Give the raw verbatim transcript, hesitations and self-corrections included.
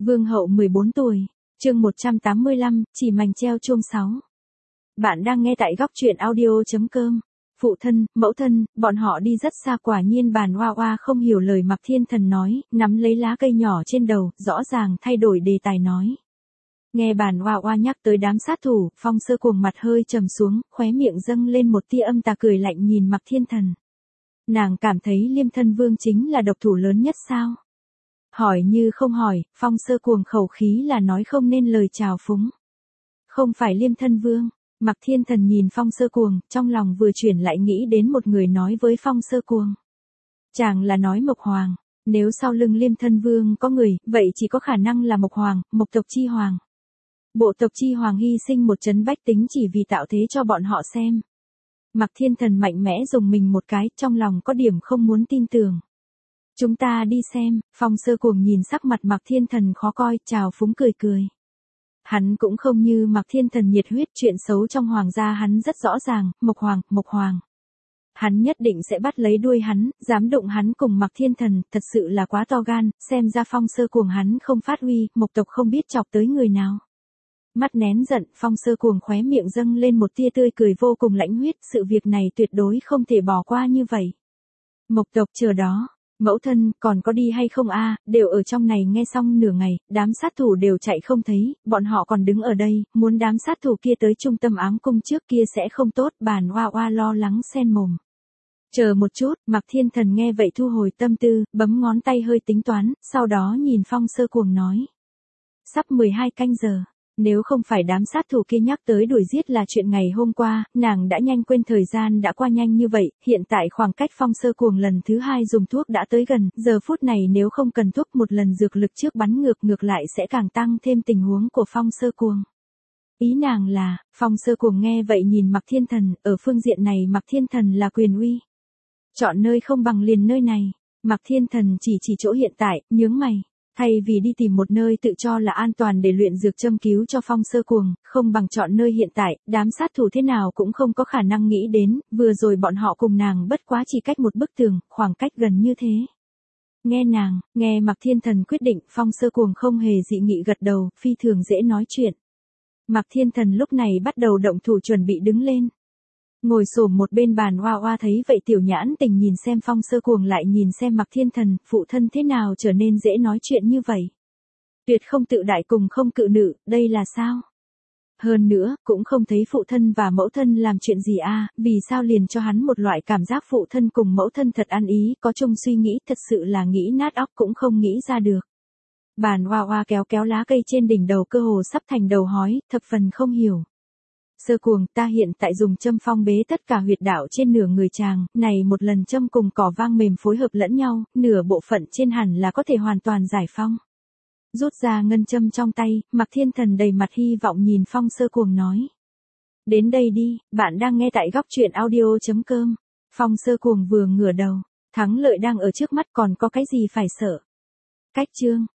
Vương hậu mười bốn tuổi, chương một trăm tám mươi lăm, chỉ mành treo chuông sáu. Bạn đang nghe tại góc truyện audio.com. Phụ thân, mẫu thân, bọn họ đi rất xa, quả nhiên Bàn Oa Oa không hiểu lời Mạc Thiên Thần nói, nắm lấy lá cây nhỏ trên đầu, rõ ràng thay đổi đề tài nói. Nghe Bàn Oa Oa nhắc tới đám sát thủ, Phong Sơ Cuồng mặt hơi trầm xuống, khóe miệng dâng lên một tia âm tà cười lạnh nhìn Mạc Thiên Thần. Nàng cảm thấy Liêm Thân Vương chính là độc thủ lớn nhất sao? Hỏi như không hỏi, Phong Sơ Cuồng khẩu khí là nói không nên lời chào phúng. Không phải Liêm Thân Vương. Mạc Thiên Thần nhìn Phong Sơ Cuồng, trong lòng vừa chuyển lại nghĩ đến một người nói với Phong Sơ Cuồng. Chàng là nói Mộc Hoàng, nếu sau lưng Liêm Thân Vương có người, vậy chỉ có khả năng là Mộc Hoàng, Mộc tộc chi hoàng. Bộ tộc chi hoàng hy sinh một trấn bách tính chỉ vì tạo thế cho bọn họ xem. Mạc Thiên Thần mạnh mẽ dùng mình một cái, trong lòng có điểm không muốn tin tưởng. Chúng ta đi xem, Phong Sơ Cuồng nhìn sắc mặt Mạc Thiên Thần khó coi, chào phúng cười cười. Hắn cũng không như Mạc Thiên Thần nhiệt huyết, chuyện xấu trong hoàng gia hắn rất rõ ràng, Mộc Hoàng, Mộc Hoàng. Hắn nhất định sẽ bắt lấy đuôi hắn, dám đụng hắn cùng Mạc Thiên Thần, thật sự là quá to gan, xem ra Phong Sơ Cuồng hắn không phát huy, Mộc tộc không biết chọc tới người nào. Mắt nén giận, Phong Sơ Cuồng khóe miệng dâng lên một tia tươi cười vô cùng lãnh huyết, sự việc này tuyệt đối không thể bỏ qua như vậy. Mộc tộc chờ đó. Mẫu thân, còn có đi hay không a? Đều ở trong này. Nghe xong nửa ngày, đám sát thủ đều chạy không thấy, bọn họ còn đứng ở đây, muốn đám sát thủ kia tới trung tâm ám cung trước kia sẽ không tốt, Bàn Oa Oa lo lắng sen mồm. Chờ một chút, Mạc Thiên Thần nghe vậy thu hồi tâm tư, bấm ngón tay hơi tính toán, sau đó nhìn Phong Sơ Cuồng nói. Sắp mười hai canh giờ. Nếu không phải đám sát thủ kia nhắc tới đuổi giết là chuyện ngày hôm qua, nàng đã nhanh quên thời gian đã qua nhanh như vậy, hiện tại khoảng cách Phong Sơ Cuồng lần thứ hai dùng thuốc đã tới gần, giờ phút này nếu không cần thuốc một lần dược lực trước bắn ngược ngược lại sẽ càng tăng thêm tình huống của Phong Sơ Cuồng. Ý nàng là, Phong Sơ Cuồng nghe vậy nhìn Mạc Thiên Thần, ở phương diện này Mạc Thiên Thần là quyền uy. Chọn nơi không bằng liền nơi này, Mạc Thiên Thần chỉ chỉ chỗ hiện tại, nhướng mày. Thay vì đi tìm một nơi tự cho là an toàn để luyện dược châm cứu cho Phong Sơ Cuồng, không bằng chọn nơi hiện tại, đám sát thủ thế nào cũng không có khả năng nghĩ đến, vừa rồi bọn họ cùng nàng bất quá chỉ cách một bức tường, khoảng cách gần như thế. Nghe nàng, nghe Mạc Thiên Thần quyết định, Phong Sơ Cuồng không hề dị nghị gật đầu, phi thường dễ nói chuyện. Mạc Thiên Thần lúc này bắt đầu động thủ chuẩn bị đứng lên. Ngồi xổm một bên Bàn Oa Oa thấy vậy tiểu nhãn tình nhìn xem Phong Sơ Cuồng lại nhìn xem Mạc Thiên Thần, phụ thân thế nào trở nên dễ nói chuyện như vậy. Tuyệt không tự đại cùng không cự nữ, đây là sao? Hơn nữa, cũng không thấy phụ thân và mẫu thân làm chuyện gì a, vì sao liền cho hắn một loại cảm giác phụ thân cùng mẫu thân thật ăn ý, có chung suy nghĩ, thật sự là nghĩ nát óc cũng không nghĩ ra được. Bàn Oa Oa kéo kéo lá cây trên đỉnh đầu cơ hồ sắp thành đầu hói, thập phần không hiểu. Sơ Cuồng, ta hiện tại dùng châm phong bế tất cả huyệt đạo trên nửa người chàng, này một lần châm cùng cỏ vang mềm phối hợp lẫn nhau, nửa bộ phận trên hẳn là có thể hoàn toàn giải phong. Rút ra ngân châm trong tay, Mạc Thiên Thần đầy mặt hy vọng nhìn Phong Sơ Cuồng nói. Đến đây đi, bạn đang nghe tại góc truyện audio.com. Phong Sơ Cuồng vừa ngửa đầu, thắng lợi đang ở trước mắt còn có cái gì phải sợ. Cách chương,